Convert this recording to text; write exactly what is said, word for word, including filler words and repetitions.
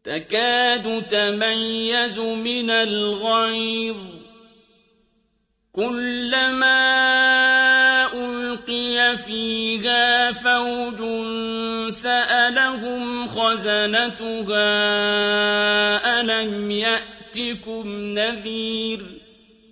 تكاد تميز من الغيظ كلما ألقي فيها فوج سألهم خزنتها ألم يأتكم نذير